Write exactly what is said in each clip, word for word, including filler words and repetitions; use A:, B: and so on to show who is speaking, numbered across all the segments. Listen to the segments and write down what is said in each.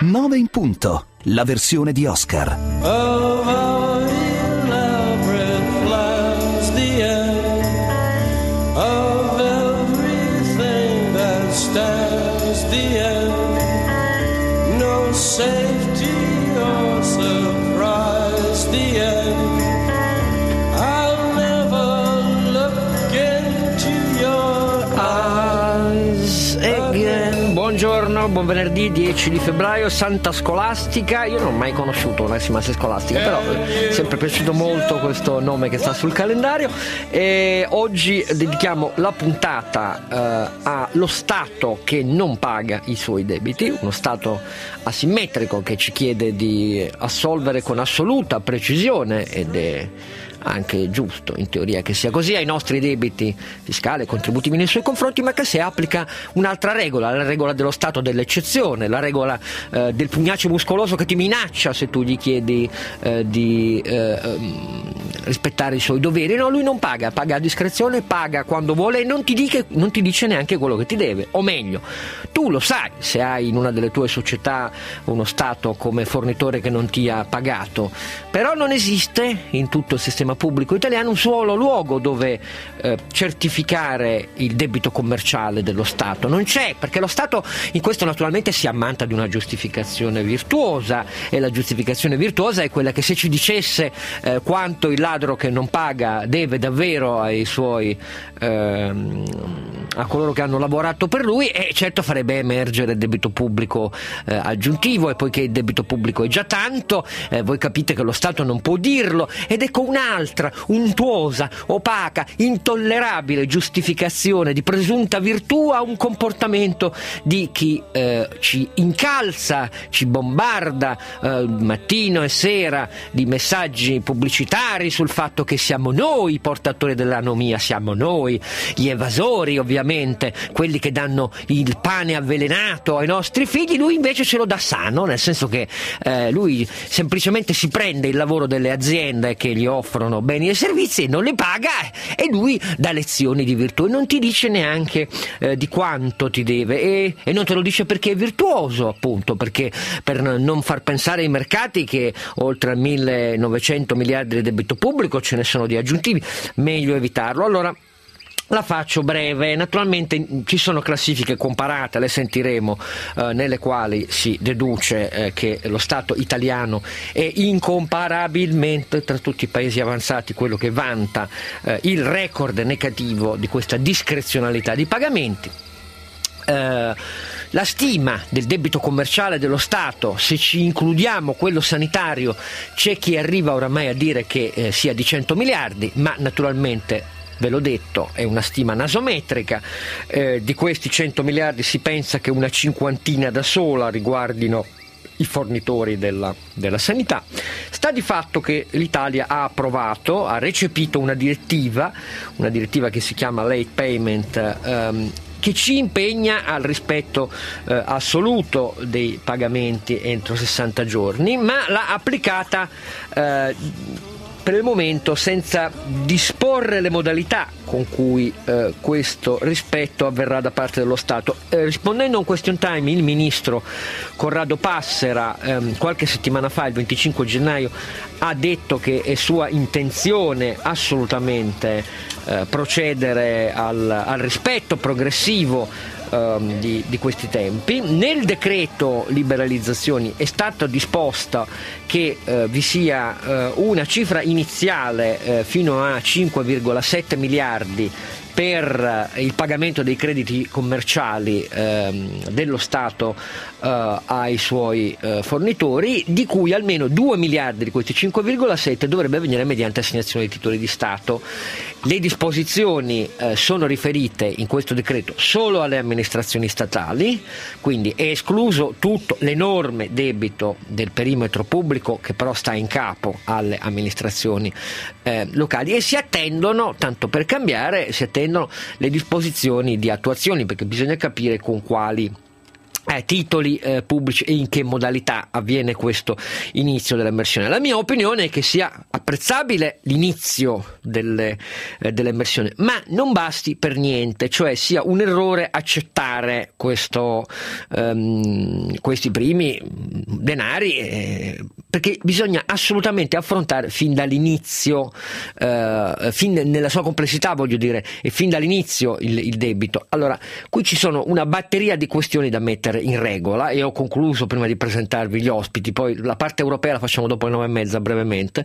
A: nove in punto, la versione di Oscar.
B: Of our elaborate plans, the end of everything that stands, the end, no safety or surprise, the end. I'll never look into your eyes again.
C: Buongiorno, buon venerdì dieci di febbraio, Santa Scolastica. Io non ho mai conosciuto una Massima Scolastica, però è sempre piaciuto molto questo nome che sta sul calendario. E oggi dedichiamo la puntata eh, allo Stato che non paga i suoi debiti, uno Stato asimmetrico che ci chiede di assolvere con assoluta precisione, ed è anche giusto in teoria che sia così, ai nostri debiti fiscali e contributivi nei suoi confronti, ma che si applica un'altra regola, la regola dello stato dell'eccezione, la regola eh, del pugnace muscoloso che ti minaccia se tu gli chiedi eh, di eh, um, rispettare i suoi doveri. No, lui non paga, paga a discrezione, paga quando vuole e non ti, dice, non ti dice neanche quello che ti deve, o meglio, tu lo sai se hai in una delle tue società uno Stato come fornitore che non ti ha pagato, però non esiste in tutto il sistema pubblico italiano un solo luogo dove eh, certificare il debito commerciale dello Stato. Non c'è, perché lo Stato in questo naturalmente si ammanta di una giustificazione virtuosa, e la giustificazione virtuosa è quella che se ci dicesse eh, quanto il ladro che non paga deve davvero ai suoi ehm, a coloro che hanno lavorato per lui, e eh, certo farebbe emergere il debito pubblico eh, aggiuntivo, e poiché il debito pubblico è già tanto, eh, voi capite che lo Stato non può dirlo, ed ecco un'altra untuosa, opaca, intollerabile giustificazione di presunta virtù a un comportamento di chi eh, ci incalza, ci bombarda eh, mattino e sera di messaggi pubblicitari sul fatto che siamo noi i portatori dell'anomia, siamo noi gli evasori, ovviamente quelli che danno il pane avvelenato ai nostri figli. Lui invece ce lo dà sano, nel senso che eh, lui semplicemente si prende il lavoro delle aziende che gli offrono beni e servizi e non li paga, e lui dà lezioni di virtù e non ti dice neanche eh, di quanto ti deve, e, e non te lo dice perché è virtuoso, appunto perché per non far pensare ai mercati che oltre a millenovecento miliardi di debito pubblico ce ne sono di aggiuntivi, meglio evitarlo. Allora la faccio breve, naturalmente ci sono classifiche comparate, le sentiremo, eh, nelle quali si deduce eh, che lo Stato italiano è incomparabilmente tra tutti i paesi avanzati quello che vanta eh, il record negativo di questa discrezionalità di pagamenti. Eh, la stima del debito commerciale dello Stato, se ci includiamo quello sanitario, c'è chi arriva oramai a dire che eh, sia di cento miliardi, ma naturalmente, ve l'ho detto, è una stima nasometrica. Eh, di questi cento miliardi si pensa che una cinquantina da sola riguardino i fornitori della, della sanità. Sta di fatto che l'Italia ha approvato, ha recepito una direttiva, una direttiva che si chiama Late Payment, ehm, che ci impegna al rispetto eh, assoluto dei pagamenti entro sessanta giorni, ma l'ha applicata eh, per il momento senza disporre le modalità con cui eh, questo rispetto avverrà da parte dello Stato. Eh, rispondendo a un question time, il ministro Corrado Passera ehm, qualche settimana fa, il venticinque gennaio, ha detto che è sua intenzione assolutamente eh, procedere al, al rispetto progressivo ehm, di, di questi tempi. Nel decreto liberalizzazioni è stata disposta che eh, vi sia eh, una cifra iniziale eh, fino a cinque virgola sette miliardi per il pagamento dei crediti commerciali ehm, dello Stato eh, ai suoi eh, fornitori, di cui almeno due miliardi di questi cinque virgola sette dovrebbe avvenire mediante assegnazione dei titoli di Stato. Le disposizioni eh, sono riferite in questo decreto solo alle amministrazioni statali, quindi è escluso tutto l'enorme debito del perimetro pubblico che però sta in capo alle amministrazioni eh, locali, e si attendono, tanto per cambiare, si attendono le disposizioni di attuazione, perché bisogna capire con quali Eh, titoli eh, pubblici e in che modalità avviene questo inizio dell'emersione. La mia opinione è che sia apprezzabile l'inizio delle, eh, dell'emersione, ma non basti per niente, cioè sia un errore accettare questo, ehm, questi primi denari, eh, perché bisogna assolutamente affrontare fin dall'inizio, eh, fin nella sua complessità voglio dire, e fin dall'inizio il, il debito. Allora, qui ci sono una batteria di questioni da mettere in regola e ho concluso prima di presentarvi gli ospiti, poi la parte europea la facciamo dopo le nove e mezza brevemente,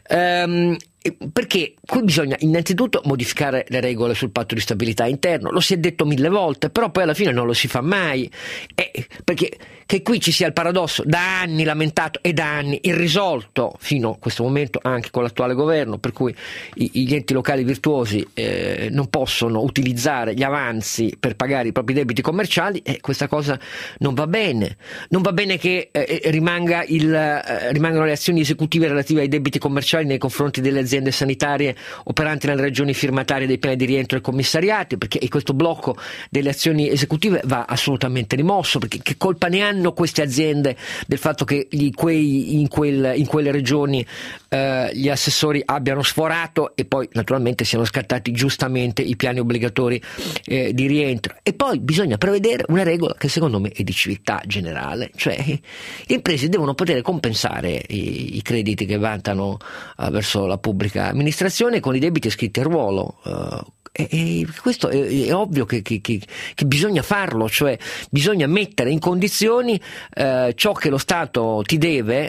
C: ehm, perché qui bisogna innanzitutto modificare le regole sul patto di stabilità interno, lo si è detto mille volte, però poi alla fine non lo si fa mai, eh, perché che qui ci sia il paradosso da anni lamentato e da anni irrisolto fino a questo momento anche con l'attuale governo, per cui i, gli enti locali virtuosi eh, non possono utilizzare gli avanzi per pagare i propri debiti commerciali, e eh, questa cosa non va bene. Non va bene che eh, rimanga il, eh, rimangano le azioni esecutive relative ai debiti commerciali nei confronti delle aziende aziende sanitarie operanti nelle regioni firmatarie dei piani di rientro e commissariati, perché questo blocco delle azioni esecutive va assolutamente rimosso, perché che colpa ne hanno queste aziende del fatto che gli, quei, in, quel, in quelle regioni eh, gli assessori abbiano sforato e poi naturalmente siano scattati giustamente i piani obbligatori eh, di rientro. E poi bisogna prevedere una regola che secondo me è di civiltà generale, cioè le imprese devono poter compensare i, i crediti che vantano uh, verso la pubblica amministrazione con i debiti iscritti a ruolo. Uh, E, e questo è, è ovvio che, che, che, che bisogna farlo, cioè bisogna mettere in condizioni eh, ciò che lo Stato ti deve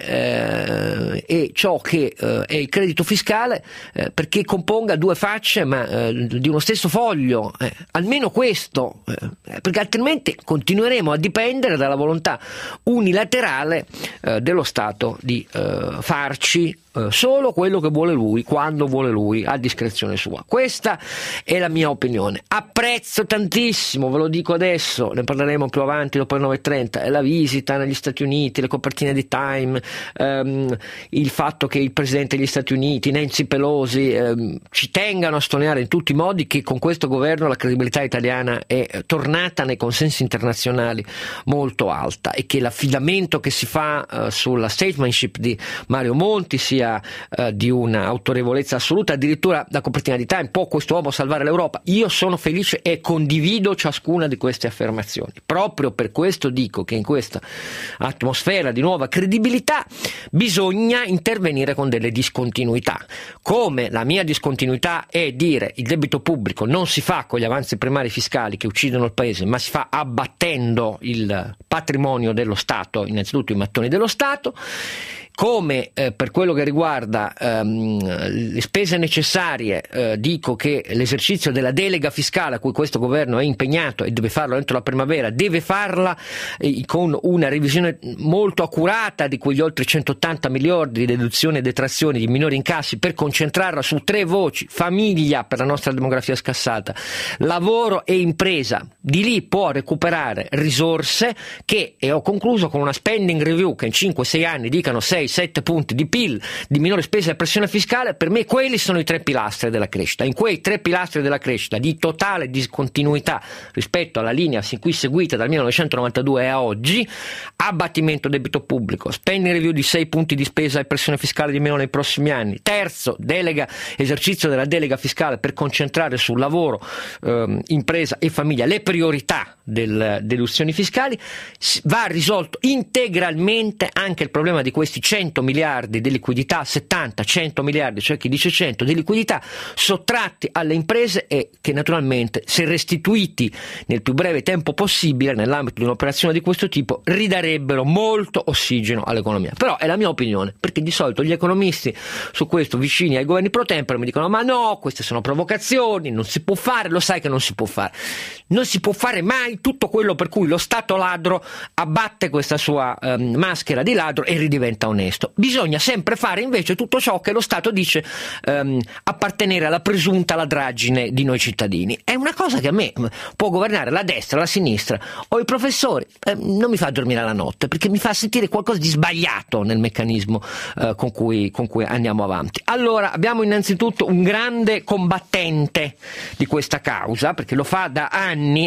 C: eh, e ciò che eh, è il credito fiscale, eh, perché componga due facce ma eh, di uno stesso foglio, eh, almeno questo, eh, perché altrimenti continueremo a dipendere dalla volontà unilaterale eh, dello Stato di eh, farci solo quello che vuole lui, quando vuole lui, a discrezione sua. Questa è la mia opinione. Apprezzo tantissimo, ve lo dico adesso, ne parleremo più avanti dopo le nove e trenta, la visita negli Stati Uniti, le copertine di Time, ehm, il fatto che il presidente degli Stati Uniti, Nancy Pelosi, ehm, ci tengano a sottolineare in tutti i modi che con questo governo la credibilità italiana è tornata nei consensi internazionali molto alta e che l'affidamento che si fa eh, sulla statesmanship di Mario Monti sia Uh, di una autorevolezza assoluta. Addirittura la copertina di Time: può questo uomo salvare l'Europa? Io sono felice e condivido ciascuna di queste affermazioni. Proprio per questo dico che in questa atmosfera di nuova credibilità bisogna intervenire con delle discontinuità, come la mia discontinuità è dire il debito pubblico non si fa con gli avanzi primari fiscali che uccidono il paese, ma si fa abbattendo il patrimonio dello Stato, innanzitutto i mattoni dello Stato. Come eh, per quello che riguarda ehm, le spese necessarie, eh, dico che l'esercizio della delega fiscale a cui questo governo è impegnato e deve farlo entro la primavera, deve farla eh, con una revisione molto accurata di quegli oltre centottanta miliardi di deduzioni e detrazioni di minori incassi, per concentrarla su tre voci: famiglia per la nostra demografia scassata, lavoro e impresa. Di lì può recuperare risorse che, e ho concluso con una spending review che in cinque sei anni dicano sei sette punti di P I L, di minore spesa e pressione fiscale. Per me quelli sono i tre pilastri della crescita. In quei tre pilastri della crescita di totale discontinuità rispetto alla linea sin qui seguita dal millenovecentonovantadue a oggi: abbattimento debito pubblico, spending review di sei punti di spesa e pressione fiscale di meno nei prossimi anni. Terzo, delega, esercizio della delega fiscale per concentrare sul lavoro, ehm, impresa e famiglia le priorità delle deduzioni fiscali. Va risolto integralmente anche il problema di questi cento miliardi di liquidità, settanta cento miliardi, cioè chi dice cento, di liquidità sottratti alle imprese e che naturalmente, se restituiti nel più breve tempo possibile nell'ambito di un'operazione di questo tipo, ridarebbero molto ossigeno all'economia. Però è la mia opinione, perché di solito gli economisti su questo vicini ai governi pro tempore mi dicono: ma no, queste sono provocazioni, non si può fare. Lo sai che non si può fare, non si può fare mai tutto quello per cui lo Stato ladro abbatte questa sua um, maschera di ladro e ridiventa onesto. Bisogna sempre fare invece tutto ciò che lo Stato dice um, appartenere alla presunta ladraggine di noi cittadini. È una cosa che a me può governare la destra, la sinistra o i professori, eh, non mi fa dormire la notte, perché mi fa sentire qualcosa di sbagliato nel meccanismo eh, con cui, con cui andiamo avanti. Allora, abbiamo innanzitutto un grande combattente di questa causa, perché lo fa da anni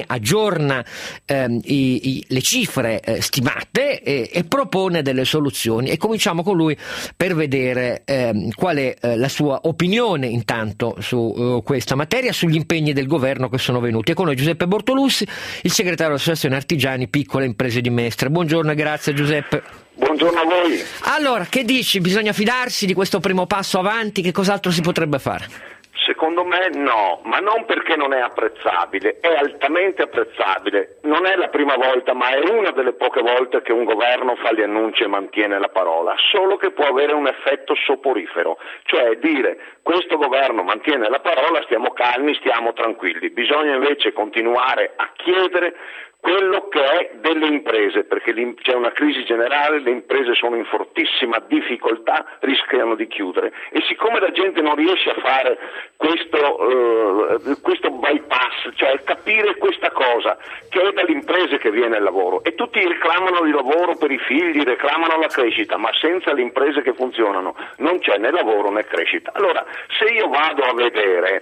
C: aggiorna ehm, i, i, le cifre eh, stimate e, e propone delle soluzioni. E cominciamo con lui per vedere ehm, qual è eh, la sua opinione intanto su uh, questa materia, sugli impegni del governo che sono venuti. E con noi Giuseppe Bortolussi, il segretario dell'Associazione Artigiani Piccole Imprese di Mestre. Buongiorno e grazie Giuseppe.
D: Buongiorno a voi.
C: Allora, che dici? Bisogna fidarsi di questo primo passo avanti? Che cos'altro si potrebbe fare?
D: Secondo me no, ma non perché non è apprezzabile, è altamente apprezzabile. Non è la prima volta, ma è una delle poche volte che un governo fa gli annunci e mantiene la parola, solo che può avere un effetto soporifero, cioè dire questo governo mantiene la parola, stiamo calmi, stiamo tranquilli. Bisogna invece continuare a chiedere quello che è delle imprese, perché c'è una crisi generale, le imprese sono in fortissima difficoltà, rischiano di chiudere, e siccome la gente non riesce a fare questo, uh, questo bypass, cioè capire questa cosa, che è dalle imprese che viene il lavoro, e tutti reclamano il lavoro per i figli, reclamano la crescita, ma senza le imprese che funzionano non c'è né lavoro né crescita. Allora, se io vado a vedere,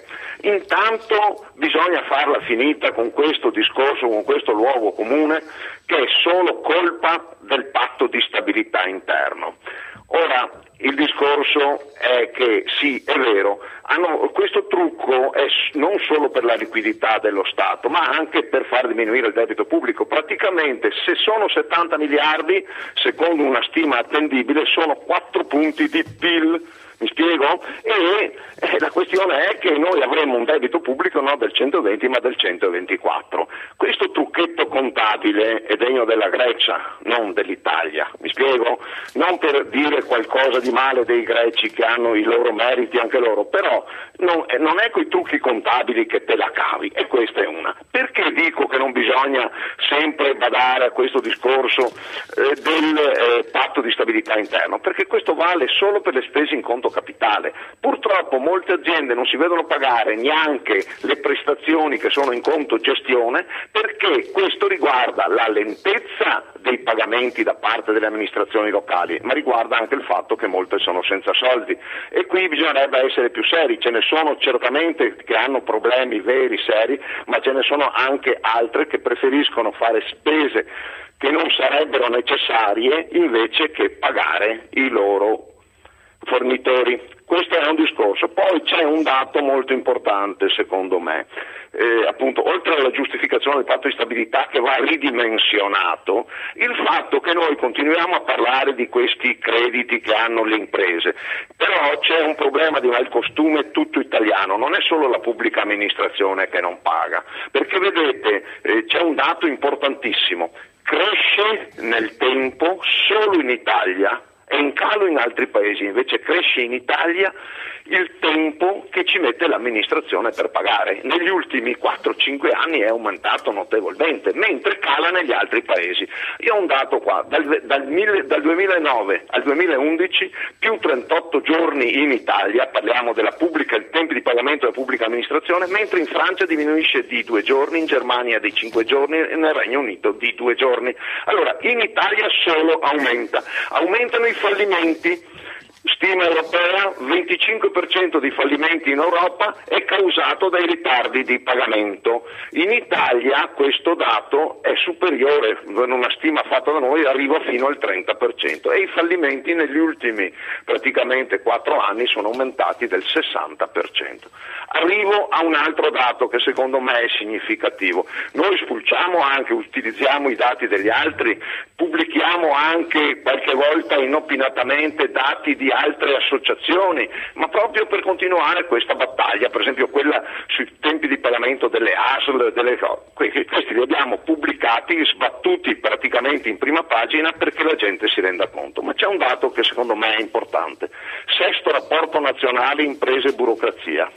D: intanto bisogna farla finita con questo discorso, con questo luogo comune, che è solo colpa del patto di stabilità interno. Ora, il discorso è che sì, è vero, hanno, questo trucco è non solo per la liquidità dello Stato, ma anche per far diminuire il debito pubblico. Praticamente, se sono settanta miliardi, secondo una stima attendibile, sono quattro punti di P I L. Mi spiego? E eh, la questione è che noi avremo un debito pubblico non del centoventi ma del centoventiquattro. Questo trucchetto contabile è degno della Grecia, non dell'Italia. Mi spiego? Non per dire qualcosa di male dei greci, che hanno i loro meriti anche loro, però non, eh, non è coi trucchi contabili che te la cavi, e questa è una. Perché dico che non bisogna sempre badare a questo discorso eh, del eh, patto di stabilità interno? Perché questo vale solo per le spese in conto capitale. Purtroppo molte aziende non si vedono pagare neanche le prestazioni che sono in conto gestione, perché questo riguarda la lentezza dei pagamenti da parte delle amministrazioni locali, ma riguarda anche il fatto che molte sono senza soldi, e qui bisognerebbe essere più seri. Ce ne sono certamente che hanno problemi veri, seri, ma ce ne sono anche altre che preferiscono fare spese che non sarebbero necessarie invece che pagare i loro fornitori. Questo è un discorso. Poi c'è un dato molto importante secondo me, eh, appunto, oltre alla giustificazione del patto di stabilità che va ridimensionato, il fatto che noi continuiamo a parlare di questi crediti che hanno le imprese, però c'è un problema di malcostume tutto italiano, non è solo la pubblica amministrazione che non paga, perché vedete eh, c'è un dato importantissimo: cresce nel tempo solo in Italia, è in calo in altri paesi, invece cresce in Italia il tempo che ci mette l'amministrazione per pagare. Negli ultimi quattro cinque anni è aumentato notevolmente, mentre cala negli altri paesi. Io ho un dato qua, dal, dal, mille, dal duemilanove al duemilaundici più trentotto giorni in Italia, parliamo della pubblica, il tempo di pagamento della pubblica amministrazione, mentre in Francia diminuisce di due giorni, in Germania di cinque giorni e nel Regno Unito di due giorni. Allora, in Italia solo aumenta, aumentano i fallimenti. Stima europea, venticinque per cento dei fallimenti in Europa è causato dai ritardi di pagamento. In Italia questo dato è superiore, in una stima fatta da noi arriva fino al trenta per cento, e i fallimenti negli ultimi praticamente quattro anni sono aumentati del sessanta per cento. Arrivo a un altro dato che secondo me è significativo. Noi spulciamo anche, utilizziamo i dati degli altri, pubblichiamo anche qualche volta inopinatamente dati di altre associazioni, ma proprio per continuare questa battaglia, per esempio quella sui tempi di pagamento delle A S L, delle... questi li abbiamo pubblicati, sbattuti praticamente in prima pagina perché la gente si renda conto. Ma c'è un dato che secondo me è importante: sesto rapporto nazionale imprese e burocrazia.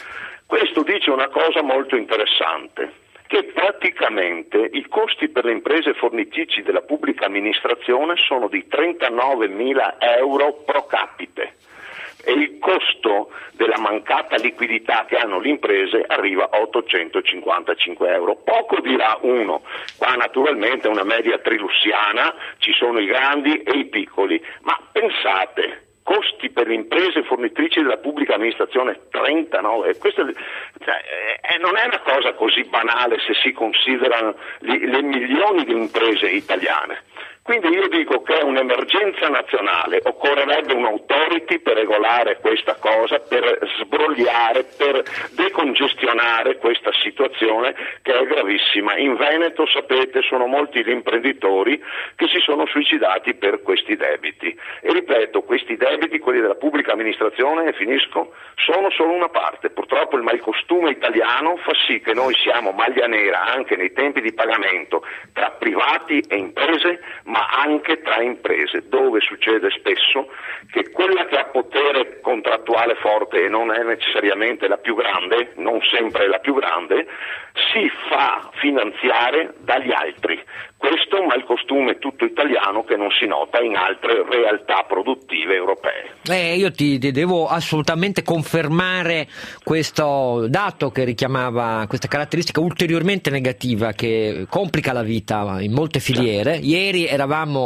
D: Questo dice una cosa molto interessante, che praticamente i costi per le imprese fornitrici della pubblica amministrazione sono di trentanovemila euro pro capite, e il costo della mancata liquidità che hanno le imprese arriva a ottocentocinquantacinque euro. Poco dirà uno, qua naturalmente è una media trilussiana, ci sono i grandi e i piccoli, ma pensate costi per le imprese fornitrici della pubblica amministrazione trentanove. Questo, cioè, eh, non è una cosa così banale se si considerano li, le milioni di imprese italiane. Quindi io dico che è un'emergenza nazionale, occorrerebbe un'autority per regolare questa cosa, per sbrogliare, per decongestionare questa situazione che è gravissima. In Veneto, sapete, sono molti gli imprenditori che si sono suicidati per questi debiti. E ripeto, questi debiti, quelli della pubblica amministrazione, e finisco, sono solo una parte. Purtroppo il malcostume italiano fa sì che noi siamo maglia nera anche nei tempi di pagamento tra privati e imprese, ma anche tra imprese, dove succede spesso che quella che ha potere contrattuale forte e non è necessariamente la più grande, non sempre è la più grande, si fa finanziare dagli altri. Questo è un malcostume tutto italiano che non si nota in altre realtà produttive europee.
C: Eh, io ti, ti devo assolutamente confermare questo dato che richiamava questa caratteristica ulteriormente negativa che complica la vita in molte filiere. Ieri eravamo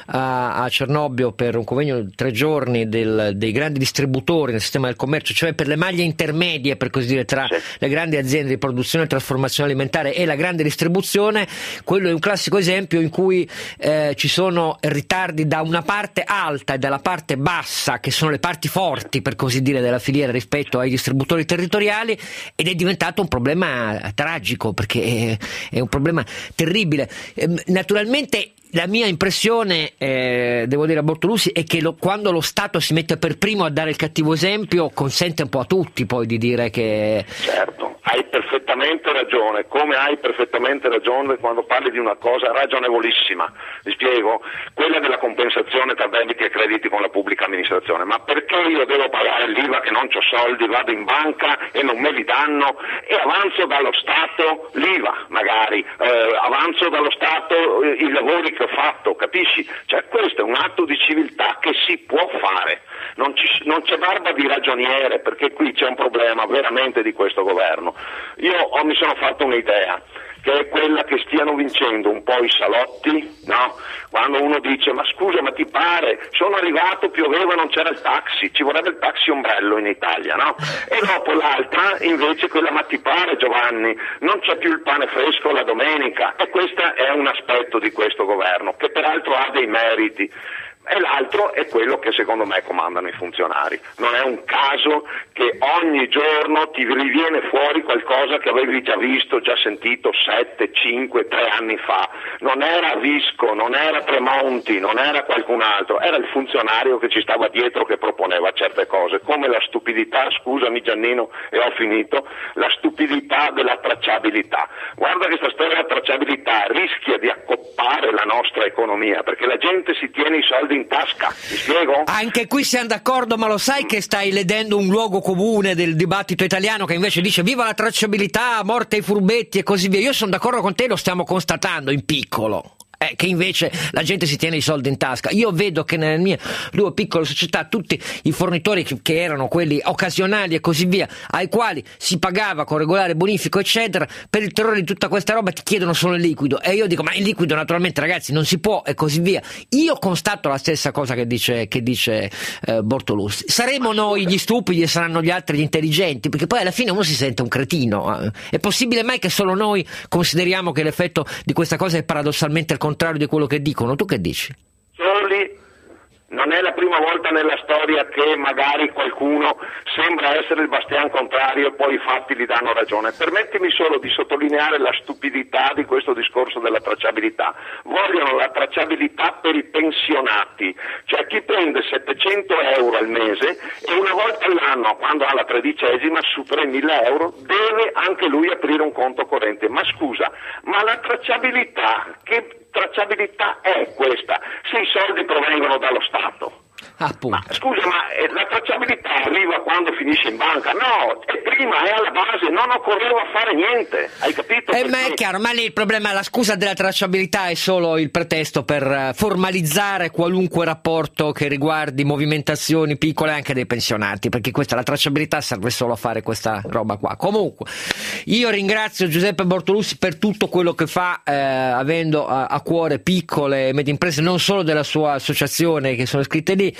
C: a, a Cernobbio per un convegno di tre giorni del, dei grandi distributori nel sistema del commercio, cioè per le maglie intermedie, per così dire, tra sì. le grandi aziende di produzione e trasformazione alimentare e la grande distribuzione. Quello è un classico esempio in cui eh, ci sono ritardi da una parte alta e dalla parte bassa, che sono le parti forti, per così dire, della filiera rispetto ai distributori territoriali, ed è diventato un problema tragico, perché è, è un problema terribile. Eh, naturalmente la mia impressione, eh, devo dire a Bortolussi, è che lo, quando lo Stato si mette per primo a dare il cattivo esempio, consente un po' a tutti poi di dire che...
D: Certo, hai perfettamente ragione, come hai perfettamente ragione quando parli di una cosa ragionevolissima. Vi spiego, quella della compensazione tra debiti e crediti con la pubblica amministrazione. Ma perché io devo pagare l'I V A che non c'ho soldi, vado in banca e non me li danno e avanzo dallo Stato l'I V A magari, eh, avanzo dallo Stato eh, i lavori che ho fatto, capisci? Cioè questo è un atto di civiltà che si può fare, non, ci, non c'è barba di ragioniere, perché qui c'è un problema veramente di questo governo. Io ho, mi sono fatto un'idea, che è quella che stiano vincendo un po' i salotti, no? Quando uno dice, ma scusa, ma ti pare, sono arrivato, pioveva, non c'era il taxi, ci vorrebbe il taxi ombrello in Italia, no? E dopo l'altra, invece, quella, ma ti pare, Giovanni, non c'è più il pane fresco la domenica. E questo è un aspetto di questo governo, che peraltro ha dei meriti. E l'altro è quello che secondo me comandano i funzionari. Non è un caso che ogni giorno ti riviene fuori qualcosa che avevi già visto, già sentito sette, cinque, tre anni fa. Non era Visco, non era Tremonti, non era qualcun altro, era il funzionario che ci stava dietro che proponeva certe cose, come la stupidità, scusami Giannino e ho finito, la stupidità della tracciabilità. Guarda che questa storia della tracciabilità rischia di accoppare la nostra economia, perché la gente si tiene i soldi in tasca, mi spiego?
C: Anche qui siamo d'accordo, ma lo sai che stai ledendo un luogo comune del dibattito italiano che invece dice viva la tracciabilità, morte ai furbetti e così via. Io sono d'accordo con te, lo stiamo constatando in piccolo. Eh, che invece la gente si tiene i soldi in tasca. Io vedo che nelle mie due piccole società tutti i fornitori che, che erano quelli occasionali e così via, ai quali si pagava con regolare bonifico eccetera, per il terrore di tutta questa roba ti chiedono solo il liquido, e io dico ma il liquido naturalmente ragazzi non si può, e così via. Io constato la stessa cosa che dice, che dice eh, Bortolussi. Saremo noi gli stupidi e saranno gli altri gli intelligenti, perché poi alla fine uno si sente un cretino. Eh. È possibile mai che solo noi consideriamo che l'effetto di questa cosa è paradossalmente il contrario di quello che dicono? Tu che dici?
D: Soli, non è la prima volta nella storia che magari qualcuno sembra essere il bastian contrario e poi i fatti gli danno ragione. Permettimi solo di sottolineare la stupidità di questo discorso della tracciabilità. Vogliono la tracciabilità per i pensionati, cioè chi prende settecento euro al mese e una volta all'anno, quando ha la tredicesima, supera i mille euro, deve anche lui aprire un conto corrente. Ma scusa, ma la tracciabilità, che tracciabilità è questa se i soldi provengono dallo Stato? Ma scusa, ma la tracciabilità arriva quando finisce in banca? No, è prima, è alla base, non occorreva fare niente, hai capito?
C: Eh, ma è chiaro, ma lì il problema, la scusa della tracciabilità è solo il pretesto per formalizzare qualunque rapporto che riguardi movimentazioni piccole anche dei pensionati, perché questa, la tracciabilità serve solo a fare questa roba qua. Comunque, io ringrazio Giuseppe Bortolussi per tutto quello che fa, eh, avendo a, a cuore piccole e medie imprese, non solo della sua associazione che sono iscritte lì,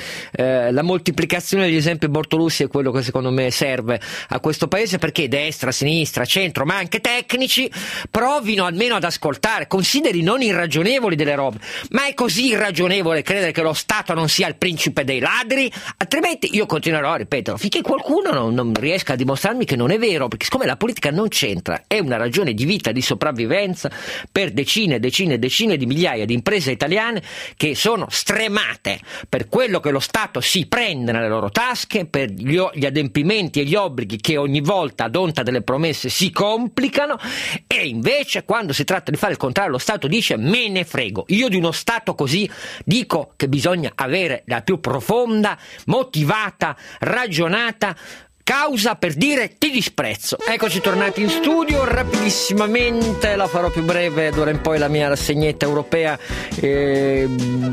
C: eh, la moltiplicazione degli esempi Bortolussi è quello che secondo me serve a questo paese, perché destra, sinistra, centro, ma anche tecnici provino almeno ad ascoltare, consideri non irragionevoli delle robe. Ma è così irragionevole credere che lo Stato non sia il principe dei ladri? Altrimenti io continuerò a ripeterlo finché qualcuno non, non riesca a dimostrarmi che non è vero, perché siccome la politica non c'entra, è una ragione di vita, di sopravvivenza per decine e decine e decine di migliaia di imprese italiane che sono stremate per quello che lo Stato si prende nelle loro tasche, per gli, gli adempimenti e gli obblighi che ogni volta ad onta delle promesse si complicano, e invece quando si tratta di fare il contrario lo Stato dice me ne frego. Io di uno Stato così dico che bisogna avere la più profonda, motivata, ragionata causa per dire ti disprezzo. Eccoci tornati in studio rapidissimamente, la farò più breve d'ora in poi la mia rassegnetta europea. Eh,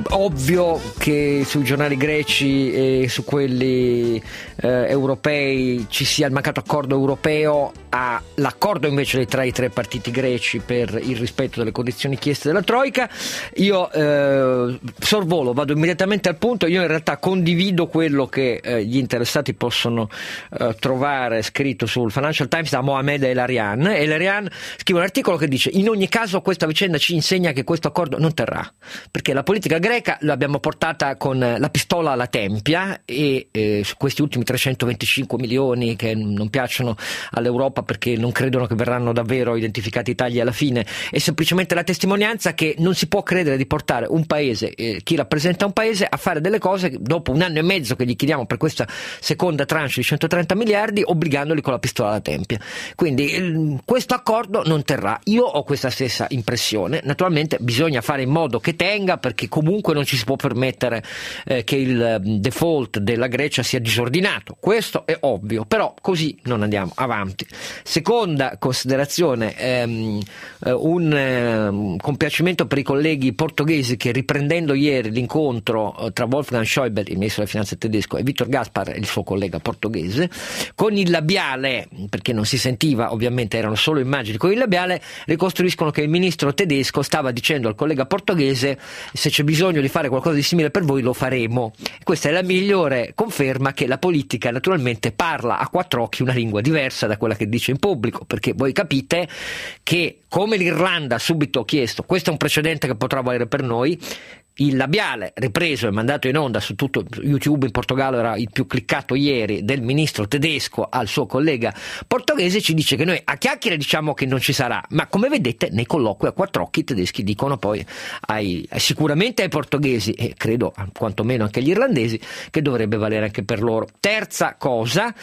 C: ovvio che sui giornali greci e su quelli eh, europei ci sia il mancato accordo europeo, a l'accordo invece tra i tre partiti greci per il rispetto delle condizioni chieste dalla Troica. Io eh, sorvolo, vado immediatamente al punto. Io in realtà condivido quello che eh, gli interessati possono eh, trovare scritto sul Financial Times da Mohamed El-Arian. El-Arian scrive un articolo che dice: in ogni caso questa vicenda ci insegna che questo accordo non terrà, perché la politica greca l'abbiamo portata con la pistola alla tempia, e eh, su questi ultimi trecentoventicinque milioni che non piacciono all'Europa perché non credono che verranno davvero identificati i tagli alla fine, è semplicemente la testimonianza che non si può credere di portare un paese, eh, chi rappresenta un paese, a fare delle cose che dopo un anno e mezzo che gli chiediamo per questa seconda tranche di centotrenta miliardi, obbligandoli con la pistola alla tempia. Quindi eh, questo accordo non terrà. Io ho questa stessa impressione. Naturalmente bisogna fare in modo che tenga, perché comunque non ci si può permettere eh, che il default della Grecia sia disordinato, questo è ovvio, però così non andiamo avanti. Seconda considerazione, ehm, un eh, compiacimento per i colleghi portoghesi che, riprendendo ieri l'incontro eh, tra Wolfgang Schäuble, il ministro delle finanze tedesco, e Viktor Gaspar, il suo collega portoghese, con il labiale, perché non si sentiva, ovviamente erano solo immagini, con il labiale ricostruiscono che il ministro tedesco stava dicendo al collega portoghese: se c'è bisogno di fare qualcosa di simile per voi lo faremo. Questa è la migliore conferma che la politica naturalmente parla a quattro occhi una lingua diversa da quella che dice in pubblico, perché voi capite che, come l'Irlanda ha subito chiesto, questo è un precedente che potrà valere per noi, il labiale ripreso e mandato in onda su tutto YouTube in Portogallo era il più cliccato ieri, del ministro tedesco al suo collega portoghese, ci dice che noi a chiacchiere diciamo che non ci sarà, ma come vedete nei colloqui a quattro occhi i tedeschi dicono poi ai, sicuramente ai portoghesi, e credo quantomeno anche agli irlandesi, che dovrebbe valere anche per loro. Terza cosa,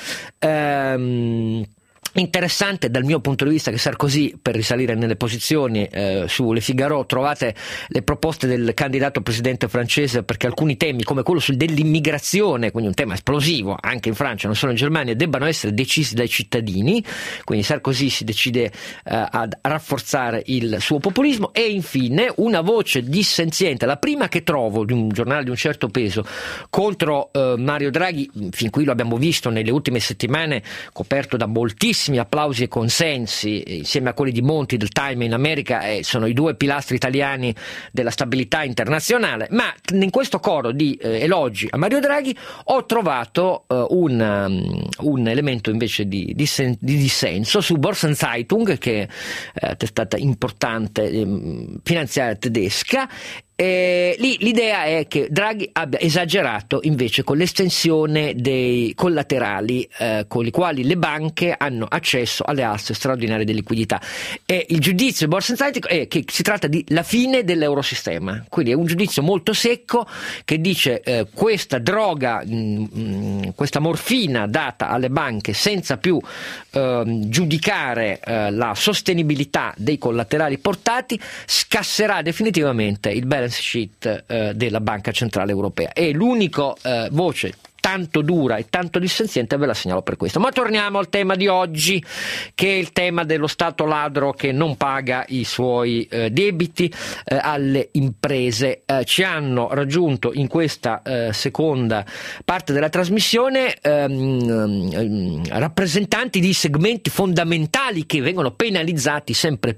C: ehm, interessante dal mio punto di vista, che Sarkozy, per risalire nelle posizioni eh, su Le Figaro, trovate le proposte del candidato presidente francese perché alcuni temi come quello sul dell'immigrazione, quindi un tema esplosivo anche in Francia, non solo in Germania, debbano essere decisi dai cittadini. Quindi Sarkozy si decide eh, ad rafforzare il suo populismo. E infine una voce dissenziente, la prima che trovo di un giornale di un certo peso, contro eh, Mario Draghi. Fin qui lo abbiamo visto nelle ultime settimane coperto da moltissimi applausi e consensi, insieme a quelli di Monti del Time in America, eh, sono i due pilastri italiani della stabilità internazionale. Ma in questo coro di eh, elogi a Mario Draghi ho trovato eh, un, um, un elemento invece di, di, sen- di dissenso su Börsen-Zeitung, che è testata importante eh, finanziaria tedesca. E lì l'idea è che Draghi abbia esagerato invece con l'estensione dei collaterali eh, con i quali le banche hanno accesso alle aste straordinarie di liquidità, e il giudizio di Börsen-Zeitung è che si tratta di la fine dell'eurosistema. Quindi è un giudizio molto secco che dice eh, questa droga, mh, mh, questa morfina data alle banche senza più eh, giudicare eh, la sostenibilità dei collaterali portati scasserà definitivamente il balance sheet eh, della Banca Centrale Europea. E l'unico eh, voce tanto dura e tanto dissenziente ve la segnalo per questo. Ma torniamo al tema di oggi, che è il tema dello Stato ladro che non paga i suoi eh, debiti eh, alle imprese. Eh, ci hanno raggiunto in questa eh, seconda parte della trasmissione ehm, ehm, rappresentanti di segmenti fondamentali che vengono penalizzati sempre più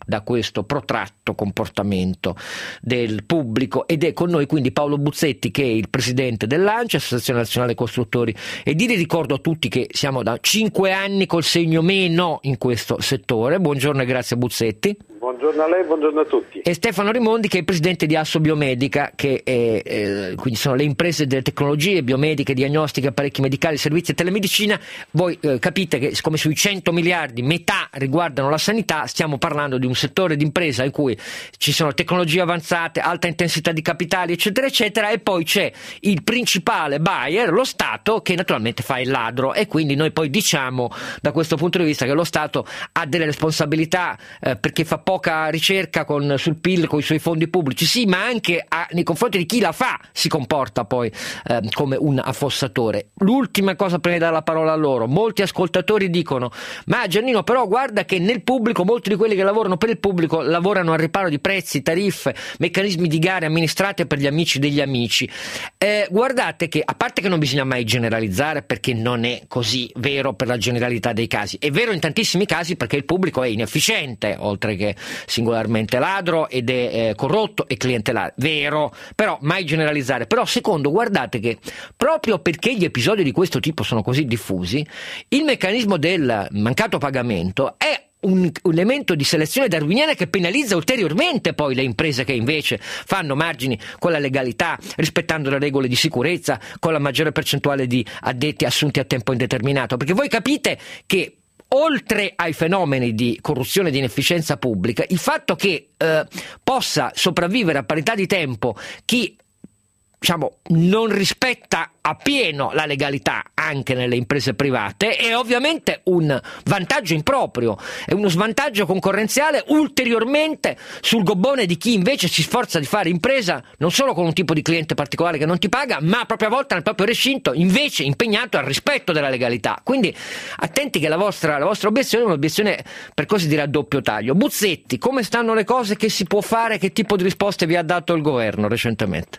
C: da questo protratto comportamento del pubblico. Ed è con noi quindi Paolo Buzzetti, che è il presidente dell'ANCI, Associazione Nazionale Costruttori Edili. Ricordo a tutti che siamo da cinque anni col segno meno in questo settore. Buongiorno e grazie Buzzetti.
E: Buongiorno a lei, buongiorno a tutti.
C: E Stefano Rimondi, che è il presidente di Assobiomedica, che è, eh, quindi sono le imprese delle tecnologie biomediche, diagnostiche, apparecchi medicali, servizi e telemedicina. Voi eh, capite che siccome sui cento miliardi metà riguardano la sanità, stiamo parlando di un settore di impresa in cui ci sono tecnologie avanzate, alta intensità di capitali, eccetera eccetera, e poi c'è il principale buyer, lo Stato, che naturalmente fa il ladro. E quindi noi poi diciamo da questo punto di vista che lo Stato ha delle responsabilità eh, perché fa poca ricerca con, sul P I L con i suoi fondi pubblici, sì, ma anche a, nei confronti di chi la fa si comporta poi eh, come un affossatore. L'ultima cosa prima di dare la parola a loro: molti ascoltatori dicono: ma Giannino, però guarda che nel pubblico molti di quelli che lavorano per il pubblico lavorano al riparo di prezzi, tariffe, meccanismi di gare amministrate per gli amici degli amici. Eh, guardate che, a parte che non bisogna mai generalizzare, perché non è così vero per la generalità dei casi, è vero in tantissimi casi perché il pubblico è inefficiente, oltre che singolarmente ladro, ed è eh, corrotto e clientelare, vero, però mai generalizzare. Però secondo, guardate che proprio perché gli episodi di questo tipo sono così diffusi, il meccanismo del mancato pagamento è un, un elemento di selezione darwiniana che penalizza ulteriormente poi le imprese che invece fanno margini con la legalità, rispettando le regole di sicurezza, con la maggiore percentuale di addetti assunti a tempo indeterminato. Perché voi capite che oltre ai fenomeni di corruzione e di inefficienza pubblica, il fatto che eh, possa sopravvivere a parità di tempo chi, diciamo, non rispetta appieno la legalità anche nelle imprese private è ovviamente un vantaggio improprio, è uno svantaggio concorrenziale ulteriormente sul gobbone di chi invece si sforza di fare impresa non solo con un tipo di cliente particolare che non ti paga, ma a propria volta nel proprio recinto invece impegnato al rispetto della legalità. Quindi attenti che la vostra, la vostra obiezione è un'obiezione, per così dire, a doppio taglio. Buzzetti, come stanno le cose? Che si può fare? Che tipo di risposte vi ha dato il governo recentemente?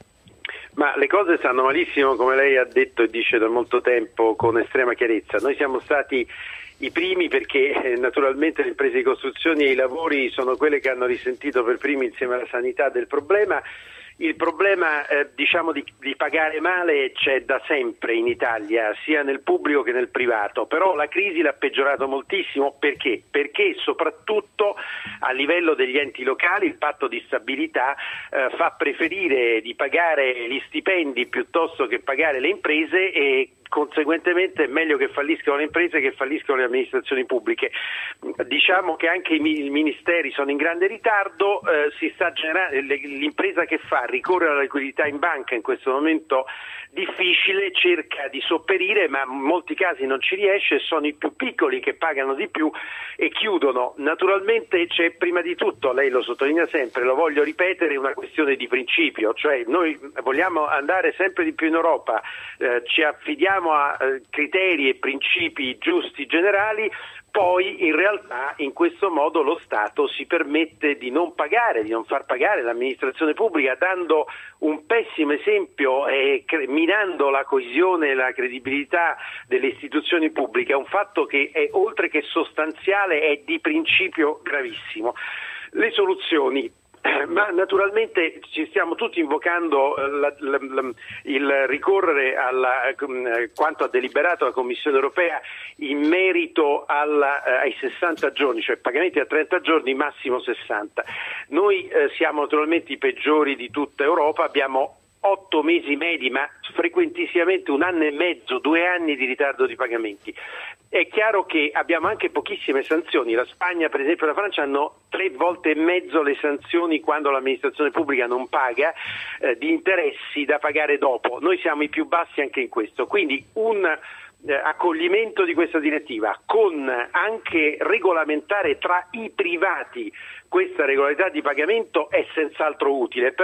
E: Ma le cose stanno malissimo, come lei ha detto e dice da molto tempo con estrema chiarezza. Noi siamo stati i primi perché eh, naturalmente le imprese di costruzione e i lavori sono quelle che hanno risentito per primi insieme alla sanità del problema. Il problema eh, diciamo di, di pagare male c'è da sempre in Italia, sia nel pubblico che nel privato, però la crisi l'ha peggiorato moltissimo. Perché? Perché soprattutto a livello degli enti locali il patto di stabilità eh, fa preferire di pagare gli stipendi piuttosto che pagare le imprese, e conseguentemente è meglio che falliscano le imprese che falliscano le amministrazioni pubbliche. Diciamo che anche i ministeri sono in grande ritardo, eh, si sta generando, l'impresa che fa ricorre alla liquidità in banca in questo momento difficile, cerca di sopperire, ma in molti casi non ci riesce, sono i più piccoli che pagano di più e chiudono. Naturalmente c'è prima di tutto, lei lo sottolinea sempre, lo voglio ripetere, una questione di principio, cioè noi vogliamo andare sempre di più in Europa, eh, ci affidiamo a eh, criteri e principi giusti generali. Poi in realtà in questo modo lo Stato si permette di non pagare, di non far pagare l'amministrazione pubblica, dando un pessimo esempio e minando la coesione e la credibilità delle istituzioni pubbliche. È un fatto che è, oltre che sostanziale, è di principio gravissimo. Le soluzioni. Ma naturalmente ci stiamo tutti invocando la, la, la, il ricorrere alla, eh, quanto ha deliberato la Commissione europea in merito alla, eh, ai sessanta giorni, cioè pagamenti a trenta giorni, massimo sessanta. Noi eh, siamo naturalmente i peggiori di tutta Europa, abbiamo otto mesi medi, ma frequentissimamente un anno e mezzo, due anni di ritardo di pagamenti. È chiaro che abbiamo anche pochissime sanzioni. La Spagna, per esempio, e la Francia hanno tre volte e mezzo le sanzioni quando l'amministrazione pubblica non paga, eh, di interessi da pagare dopo. Noi siamo i più bassi anche in questo. Quindi un eh, accoglimento di questa direttiva con anche regolamentare tra i privati questa regolarità di pagamento è senz'altro utile, però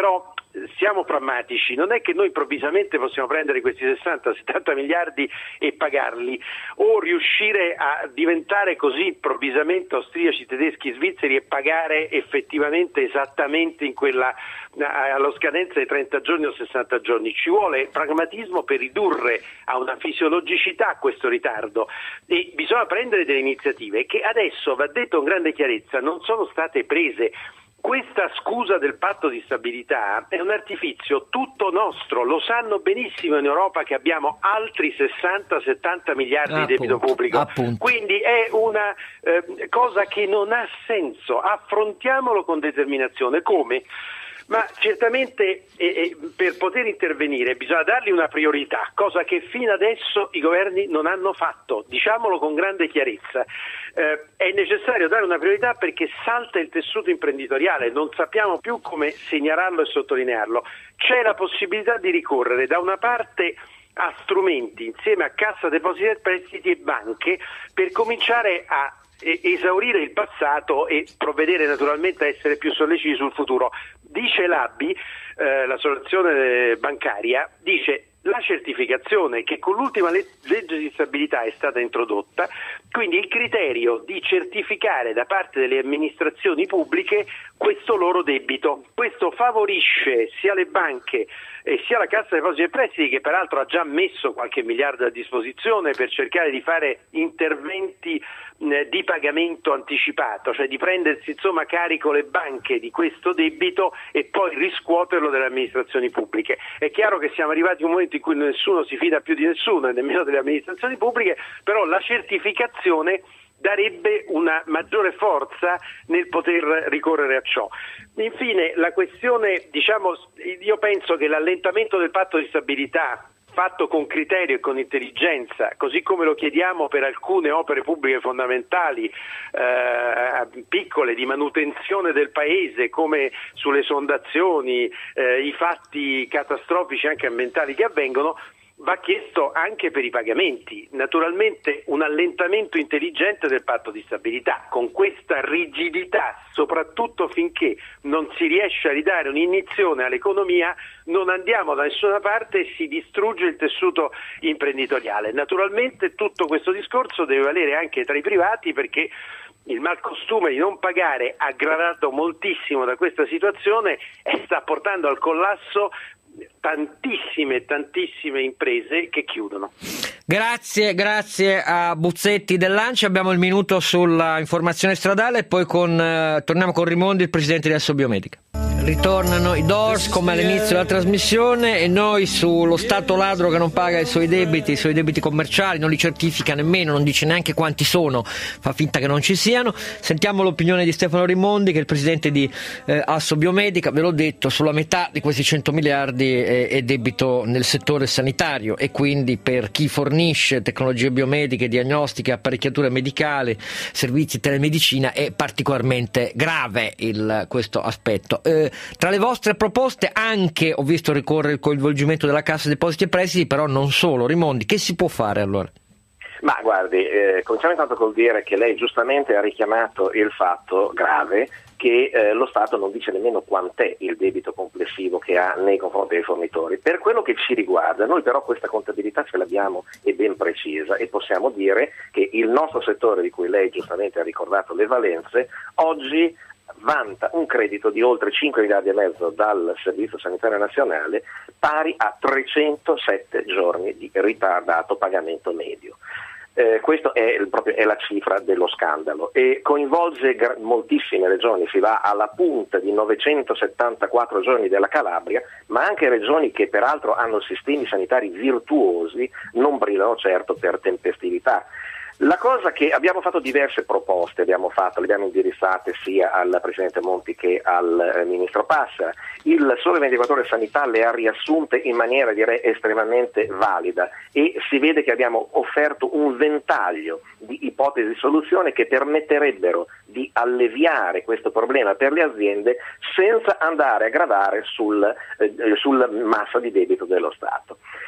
E: siamo pragmatici, non è che noi improvvisamente possiamo prendere questi sessanta settanta miliardi e pagarli, o riuscire a diventare così improvvisamente austriaci, tedeschi, svizzeri e pagare effettivamente esattamente in quella allo scadenza dei trenta giorni o sessanta giorni. Ci vuole pragmatismo per ridurre a una fisiologicità questo ritardo, e bisogna prendere delle iniziative che adesso, va detto con grande chiarezza, non sono state prese. Questa scusa del patto di stabilità è un artifizio tutto nostro, lo sanno benissimo in Europa che abbiamo altri sessanta settanta miliardi appunto, di debito pubblico, appunto. Quindi è una eh, cosa che non ha senso, affrontiamolo con determinazione. Come? Ma certamente eh, eh, per poter intervenire bisogna dargli una priorità, cosa che fino adesso i governi non hanno fatto, diciamolo con grande chiarezza. Eh, è necessario dare una priorità perché salta il tessuto imprenditoriale, non sappiamo più come segnalarlo e sottolinearlo. C'è la possibilità di ricorrere da una parte a strumenti insieme a Cassa Depositi e Prestiti e banche per cominciare a esaurire il passato e provvedere naturalmente a essere più solleciti sul futuro. Dice l'A B I, eh, l'associazione bancaria, dice la certificazione che con l'ultima le- legge di stabilità è stata introdotta, quindi il criterio di certificare da parte delle amministrazioni pubbliche questo loro debito. Questo favorisce sia le banche e sia la Cassa Depositi e Prestiti, che peraltro ha già messo qualche miliardo a disposizione per cercare di fare interventi di pagamento anticipato, cioè di prendersi insomma carico le banche di questo debito e poi riscuoterlo dalle amministrazioni pubbliche. È chiaro che siamo arrivati a un momento in cui nessuno si fida più di nessuno e nemmeno delle amministrazioni pubbliche, però la certificazione darebbe una maggiore forza nel poter ricorrere a ciò. Infine la questione, diciamo, io penso che l'allentamento del patto di stabilità fatto con criterio e con intelligenza, così come lo chiediamo per alcune opere pubbliche fondamentali, eh, piccole, di manutenzione del paese, come sulle esondazioni, eh, i fatti catastrofici anche ambientali che avvengono, va chiesto anche per i pagamenti. Naturalmente un allentamento intelligente del patto di stabilità, con questa rigidità, soprattutto finché non si riesce a ridare un'iniezione all'economia, non andiamo da nessuna parte e si distrugge il tessuto imprenditoriale. Naturalmente tutto questo discorso deve valere anche tra i privati, perché il malcostume di non pagare, aggravato moltissimo da questa situazione, eh, sta portando al collasso tantissime tantissime imprese che chiudono.
C: Grazie, grazie a Buzzetti dell'A N C I. Abbiamo il minuto sulla informazione stradale e poi con, eh, torniamo con Rimondi, il presidente di Assobiomedica. Ritornano i Doors come all'inizio della trasmissione e noi sullo Stato ladro che non paga i suoi debiti, i suoi debiti commerciali, non li certifica nemmeno, non dice neanche quanti sono, fa finta che non ci siano. Sentiamo l'opinione di Stefano Rimondi, che è il presidente di eh, Assobiomedica. Ve l'ho detto, sulla metà di questi cento miliardi è, è debito nel settore sanitario, e quindi per chi fornisce tecnologie biomediche, diagnostiche, apparecchiature medicali, servizi telemedicina è particolarmente grave il, questo aspetto. Eh, tra le vostre proposte anche, ho visto, ricorre il coinvolgimento della Cassa Depositi e Prestiti, però non solo. Rimondi, che si può fare allora?
F: Ma guardi, eh, cominciamo intanto col dire che lei giustamente ha richiamato il fatto grave che eh, lo Stato non dice nemmeno quant'è il debito complessivo che ha nei confronti dei fornitori. Per quello che ci riguarda, noi però questa contabilità ce l'abbiamo e ben precisa, e possiamo dire che il nostro settore, di cui lei giustamente ha ricordato le valenze, oggi vanta un credito di oltre cinque miliardi e mezzo dal Servizio Sanitario Nazionale, pari a trecentosette giorni di ritardato pagamento medio. Eh, questa è, il, proprio, è la cifra dello scandalo e coinvolge gra- moltissime regioni, si va alla punta di novecentosettantaquattro giorni della Calabria, ma anche regioni che peraltro hanno sistemi sanitari virtuosi non brillano certo per tempestività. La cosa che abbiamo fatto diverse proposte, abbiamo fatto, le abbiamo indirizzate sia al Presidente Monti che al eh, Ministro Passera. Il Sole ventiquattro Ore Sanità le ha riassunte in maniera, direi, estremamente valida, e si vede che abbiamo offerto un ventaglio di ipotesi di soluzione che permetterebbero di alleviare questo problema per le aziende senza andare a gravare sul, eh, sul massa di debito dello Stato. Oltre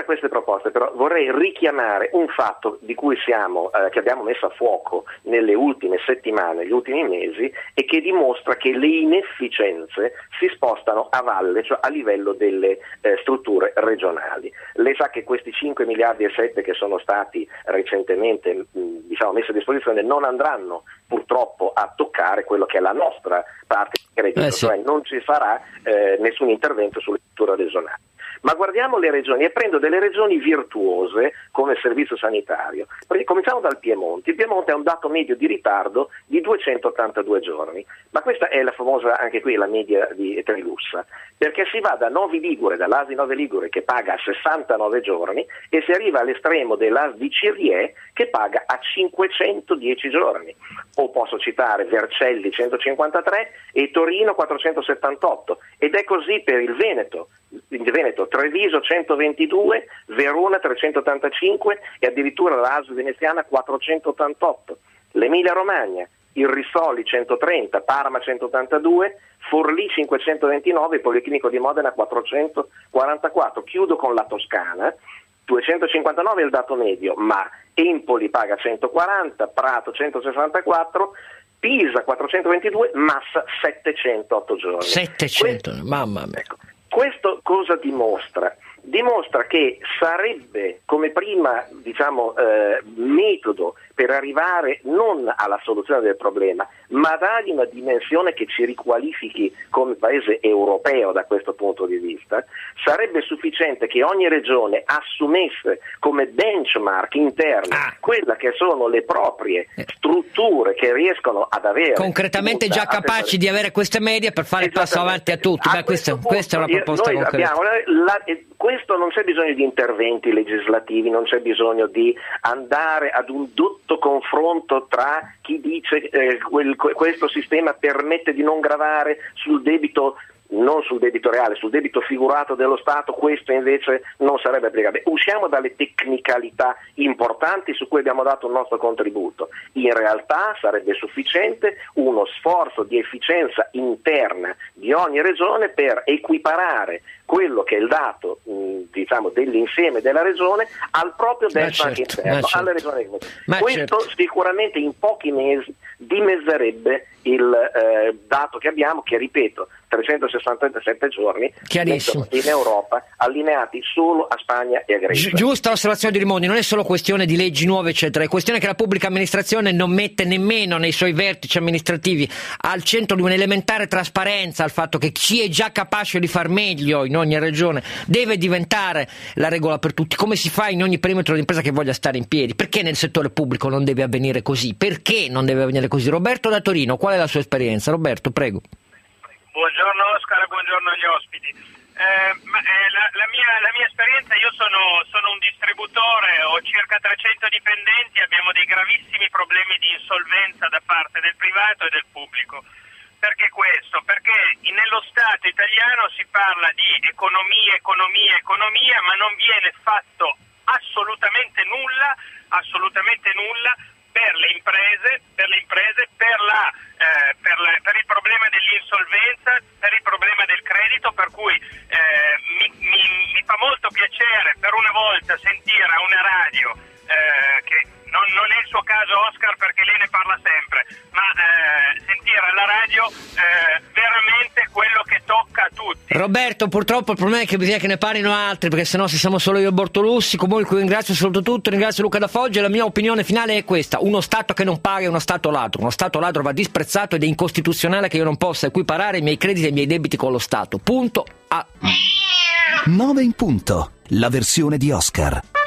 F: a queste proposte però vorrei richiamare un fatto di cui siamo, eh, che abbiamo messo a fuoco nelle ultime settimane, negli ultimi mesi, e che dimostra che le inefficienze si spostano a valle, cioè a livello delle eh, strutture regionali. Lei sa che questi cinque miliardi e sette che sono stati recentemente mh, diciamo, messi a disposizione non andranno purtroppo a toccare quello che è la nostra parte di credito, eh sì. Cioè non ci sarà eh, nessun intervento sulle strutture regionali. Ma guardiamo le regioni e prendo delle regioni virtuose come servizio sanitario. Cominciamo dal Piemonte. Il Piemonte ha un dato medio di ritardo di duecentottantadue giorni, ma questa è la famosa, anche qui, la media di Trilussa, perché si va da Novi Ligure, dall'A S di Novi Ligure che paga a sessantanove giorni e si arriva all'estremo dell'A S di Cirie che paga a cinquecentodieci giorni. O posso citare Vercelli centocinquantatré e Torino quattrocentosettantotto, ed è così per il Veneto. Il Veneto, Treviso centoventidue, Verona trecentottantacinque e addirittura la A S veneziana quattrocentottantotto. L'Emilia Romagna, il Rissoli centotrenta, Parma centottantadue, Forlì cinquecentoventinove, Policlinico di Modena quattrocentoquarantaquattro. Chiudo con la Toscana, duecentocinquantanove è il dato medio, ma Empoli paga centoquaranta, Prato centosessantaquattro, Pisa quattrocentoventidue, Massa settecentotto giorni.
C: settecento,
F: Questo,
C: mamma mia.
F: Ecco, questo cosa dimostra? Dimostra che sarebbe come prima, diciamo, eh, metodo per arrivare non alla soluzione del problema, ma a dargli una dimensione che ci riqualifichi come paese europeo da questo punto di vista, sarebbe sufficiente che ogni regione assumesse come benchmark interno
C: ah.
F: quella che sono le proprie strutture che riescono ad avere
C: concretamente già capaci di avere queste medie per fare il passo avanti a tutti.
F: A
C: Beh, questa,
F: punto,
C: questa è una proposta
F: noi
C: concreta.
F: Abbiamo la, questo non c'è bisogno di interventi legislativi, non c'è bisogno di andare ad un dotto confronto tra chi dice eh, quel, questo sistema permette di non gravare sul debito, non sul debito reale, sul debito figurato dello Stato, questo invece non sarebbe applicabile. Usciamo dalle tecnicalità importanti su cui abbiamo dato un nostro contributo. In realtà sarebbe sufficiente uno sforzo di efficienza interna di ogni regione per equiparare quello che è il dato mh, diciamo dell'insieme della regione al proprio benchmark
C: certo,
F: interno,
C: certo.
F: alle regioni.
C: Ma
F: questo
C: certo.
F: Sicuramente in pochi mesi dimezzerebbe il eh, dato che abbiamo, che ripeto, trecentosessantasette giorni in Europa, allineati solo a Spagna e a Grecia.
C: Gi- giusta osservazione di Rimondi, non è solo questione di leggi nuove eccetera, è questione che la pubblica amministrazione non mette nemmeno nei suoi vertici amministrativi al centro di un'elementare trasparenza al fatto che chi è già capace di far meglio in ogni regione deve diventare la regola per tutti. Come si fa in ogni perimetro di impresa che voglia stare in piedi? Perché nel settore pubblico non deve avvenire così? Perché non deve avvenire così? Roberto da Torino, qual è la sua esperienza? Roberto, prego.
G: Buongiorno Oscar e buongiorno agli ospiti. Eh, ma, eh, la, la, mia, la mia esperienza, io sono, sono un distributore, ho circa trecento dipendenti, abbiamo dei gravissimi problemi di insolvenza da parte del privato e del pubblico. Perché questo? Perché nello Stato italiano si parla di economia, economia, economia, ma non viene fatto assolutamente nulla, assolutamente nulla per le imprese, per le imprese, per la Eh, per, la, per il problema dell'insolvenza, per il problema del credito, per cui eh, mi, mi, mi fa molto piacere per una volta sentire a una radio eh, che non, non è il suo caso Oscar perché lei ne parla sempre, ma eh, sentire alla radio eh, veramente quello che tocca a tutti.
C: Roberto, purtroppo il problema è che bisogna che ne parlino altri, perché sennò se siamo solo io e Bortolussi. Comunque ringrazio soprattutto, ringrazio Luca da Foggia. La mia opinione finale è questa: uno Stato che non paga è uno Stato ladro, uno Stato ladro va disprezzato ed è incostituzionale che io non possa equiparare i miei crediti e i miei debiti con lo Stato. Punto. A
A: nove in punto, la versione di Oscar.